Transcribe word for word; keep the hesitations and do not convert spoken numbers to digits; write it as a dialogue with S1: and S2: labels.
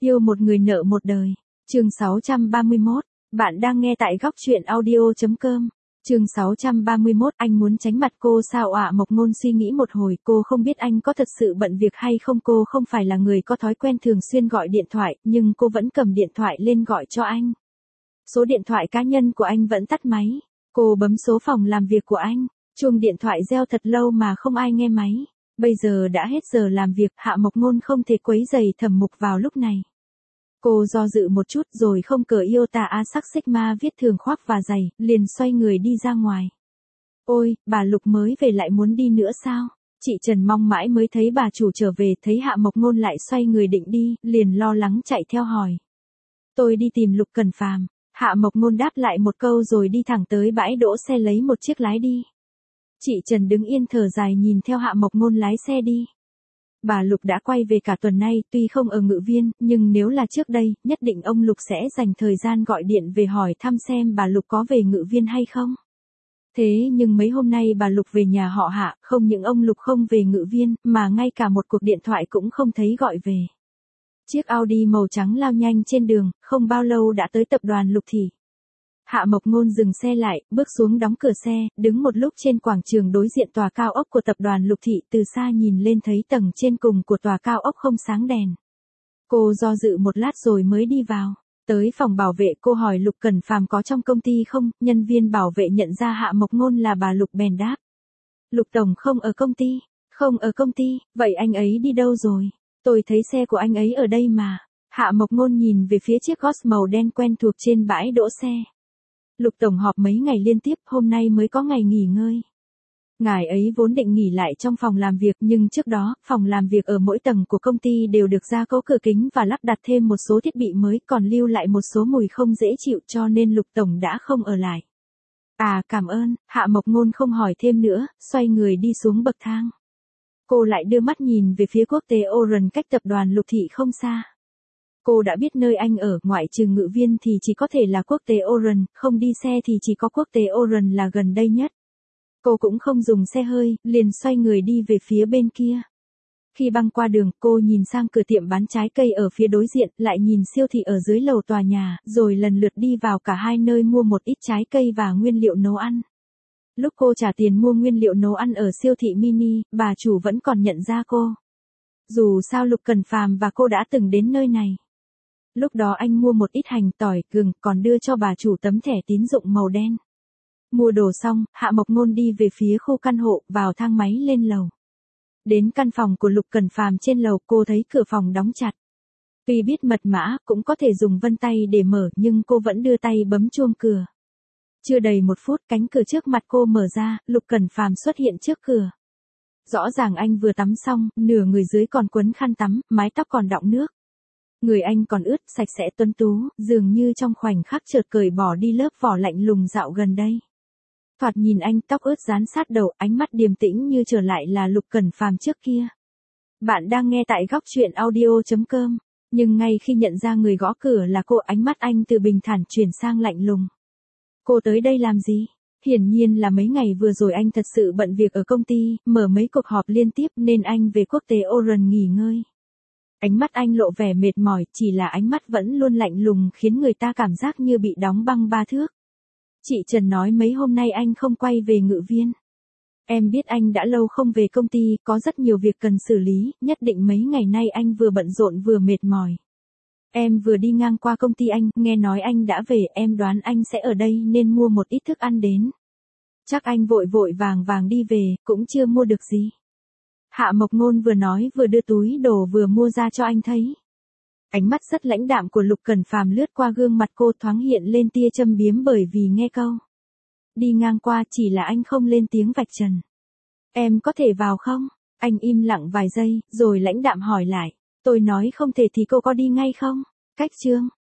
S1: Yêu một người nợ một đời. Chương sáu trăm ba mươi mốt. Bạn đang nghe tại góc truyện audio.com. Chương sáu trăm ba mươi mốt. Anh muốn tránh mặt cô sao ạ? Mộc Ngôn suy nghĩ một hồi, cô không biết anh có thật sự bận việc hay không. Cô không phải là người có thói quen thường xuyên gọi điện thoại, nhưng cô vẫn cầm điện thoại lên gọi cho anh. Số điện thoại cá nhân của anh vẫn tắt máy. Cô bấm số phòng làm việc của anh. Chuông điện thoại reo thật lâu mà không ai nghe máy. Bây giờ đã hết giờ làm việc, Hạ Mộc Ngôn không thể quấy rầy Thẩm Mục vào lúc này. Cô do dự một chút rồi không cởi Iota A sắc Sigma viết thường khoác và giày, liền xoay người đi ra ngoài. Ôi, bà Lục mới về lại muốn đi nữa sao? Chị Trần mong mãi mới thấy bà chủ trở về, thấy Hạ Mộc Ngôn lại xoay người định đi, liền lo lắng chạy theo hỏi. Tôi đi tìm Lục Cẩn Phàm. Hạ Mộc Ngôn đáp lại một câu rồi đi thẳng tới bãi đỗ xe lấy một chiếc lái đi. Chị Trần đứng yên thở dài nhìn theo Hạ Mộc Ngôn lái xe đi. Bà Lục đã quay về cả tuần nay, tuy không ở Ngự Viên, nhưng nếu là trước đây, nhất định ông Lục sẽ dành thời gian gọi điện về hỏi thăm xem bà Lục có về Ngự Viên hay không. Thế nhưng mấy hôm nay bà Lục về nhà họ Hạ, không những ông Lục không về Ngự Viên, mà ngay cả một cuộc điện thoại cũng không thấy gọi về. Chiếc Audi màu trắng lao nhanh trên đường, không bao lâu đã tới tập đoàn Lục Thị. Hạ Mộc Ngôn dừng xe lại, bước xuống đóng cửa xe, đứng một lúc trên quảng trường đối diện tòa cao ốc của tập đoàn Lục Thị, từ xa nhìn lên thấy tầng trên cùng của tòa cao ốc không sáng đèn. Cô do dự một lát rồi mới đi vào. Tới phòng bảo vệ cô hỏi Lục Cẩn Phàm có trong công ty không, nhân viên bảo vệ nhận ra Hạ Mộc Ngôn là bà Lục bèn đáp. Lục Tổng không ở công ty, không ở công ty, vậy anh ấy đi đâu rồi? Tôi thấy xe của anh ấy ở đây mà. Hạ Mộc Ngôn nhìn về phía chiếc Golf màu đen quen thuộc trên bãi đỗ xe. Lục Tổng họp mấy ngày liên tiếp, hôm nay mới có ngày nghỉ ngơi. Ngài ấy vốn định nghỉ lại trong phòng làm việc, nhưng trước đó, phòng làm việc ở mỗi tầng của công ty đều được gia cố cửa kính và lắp đặt thêm một số thiết bị mới, còn lưu lại một số mùi không dễ chịu, cho nên Lục Tổng đã không ở lại. À, cảm ơn. Hạ Mộc Ngôn không hỏi thêm nữa, xoay người đi xuống bậc thang. Cô lại đưa mắt nhìn về phía quốc tế Oran cách tập đoàn Lục Thị không xa. Cô đã biết nơi anh ở, ngoại trừ Ngự Viên thì chỉ có thể là quốc tế Oran, không đi xe thì chỉ có quốc tế Oran là gần đây nhất. Cô cũng không dùng xe hơi, liền xoay người đi về phía bên kia. Khi băng qua đường, cô nhìn sang cửa tiệm bán trái cây ở phía đối diện, lại nhìn siêu thị ở dưới lầu tòa nhà, rồi lần lượt đi vào cả hai nơi mua một ít trái cây và nguyên liệu nấu ăn. Lúc cô trả tiền mua nguyên liệu nấu ăn ở siêu thị mini, bà chủ vẫn còn nhận ra cô. Dù sao Lục Cẩn Phàm và cô đã từng đến nơi này. Lúc đó anh mua một ít hành, tỏi, gừng, còn đưa cho bà chủ tấm thẻ tín dụng màu đen. Mua đồ xong, Hạ Mộc Ngôn đi về phía khu căn hộ, vào thang máy lên lầu. Đến căn phòng của Lục Cẩn Phàm trên lầu, cô thấy cửa phòng đóng chặt. Tuy biết mật mã, cũng có thể dùng vân tay để mở, nhưng cô vẫn đưa tay bấm chuông cửa. Chưa đầy một phút, cánh cửa trước mặt cô mở ra, Lục Cẩn Phàm xuất hiện trước cửa. Rõ ràng anh vừa tắm xong, nửa người dưới còn quấn khăn tắm, mái tóc còn đọng nước. Người anh còn ướt, sạch sẽ tuấn tú, dường như trong khoảnh khắc chợt cởi bỏ đi lớp vỏ lạnh lùng dạo gần đây. Thoạt nhìn anh, tóc ướt dán sát đầu, ánh mắt điềm tĩnh như trở lại là Lục Cẩn Phàm trước kia. Bạn đang nghe tại góc truyện audio.com, nhưng ngay khi nhận ra người gõ cửa là cô, ánh mắt anh từ bình thản chuyển sang lạnh lùng. Cô tới đây làm gì? Hiển nhiên là mấy ngày vừa rồi anh thật sự bận việc ở công ty, mở mấy cuộc họp liên tiếp nên anh về quốc tế Oran nghỉ ngơi. Ánh mắt anh lộ vẻ mệt mỏi, chỉ là ánh mắt vẫn luôn lạnh lùng khiến người ta cảm giác như bị đóng băng ba thước. Chị Trần nói mấy hôm nay anh không quay về Ngự Viên. Em biết anh đã lâu không về công ty, có rất nhiều việc cần xử lý, nhất định mấy ngày nay anh vừa bận rộn vừa mệt mỏi. Em vừa đi ngang qua công ty anh, nghe nói anh đã về, em đoán anh sẽ ở đây nên mua một ít thức ăn đến. Chắc anh vội vội vàng vàng đi về, cũng chưa mua được gì. Hạ Mộc Ngôn vừa nói vừa đưa túi đồ vừa mua ra cho anh thấy. Ánh mắt rất lãnh đạm của Lục Cẩn Phàm lướt qua gương mặt cô, thoáng hiện lên tia châm biếm bởi vì nghe câu đi ngang qua, chỉ là anh không lên tiếng vạch trần. Em có thể vào không? Anh im lặng vài giây, rồi lãnh đạm hỏi lại. Tôi nói không thể thì cô có đi ngay không? Cách chương.